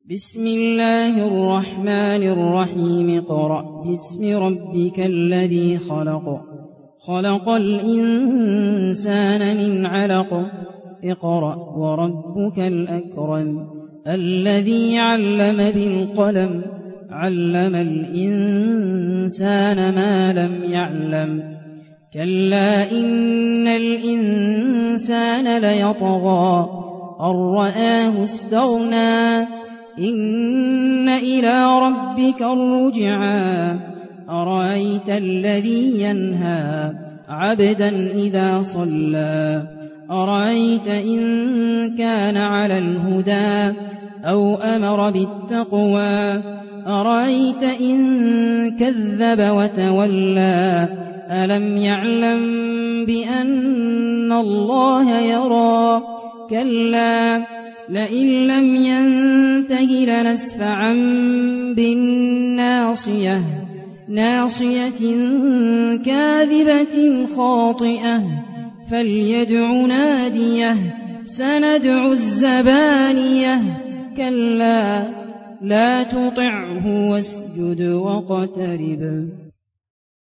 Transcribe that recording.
بسم الله الرحمن الرحيم اقرأ باسم ربك الذي خلق خلق الإنسان من علق اقرأ وربك الأكرم الذي علم بالقلم علم الإنسان ما لم يعلم كلا إن الإنسان ليطغى أن رآه استغنى إن إلى ربك الرجعى أرأيت الذي ينهى عبدا إذا صلى أرأيت إن كان على الهدى أو أمر بالتقوى أرأيت إن كذب وتولى ألم يعلم بأن الله يرى كلا لئن لم ينته لنسفعا بالناصية ناصية كاذبة خاطئة فليدع ناديه سندع الزبانية كلا لا تطعه واسجد واقترب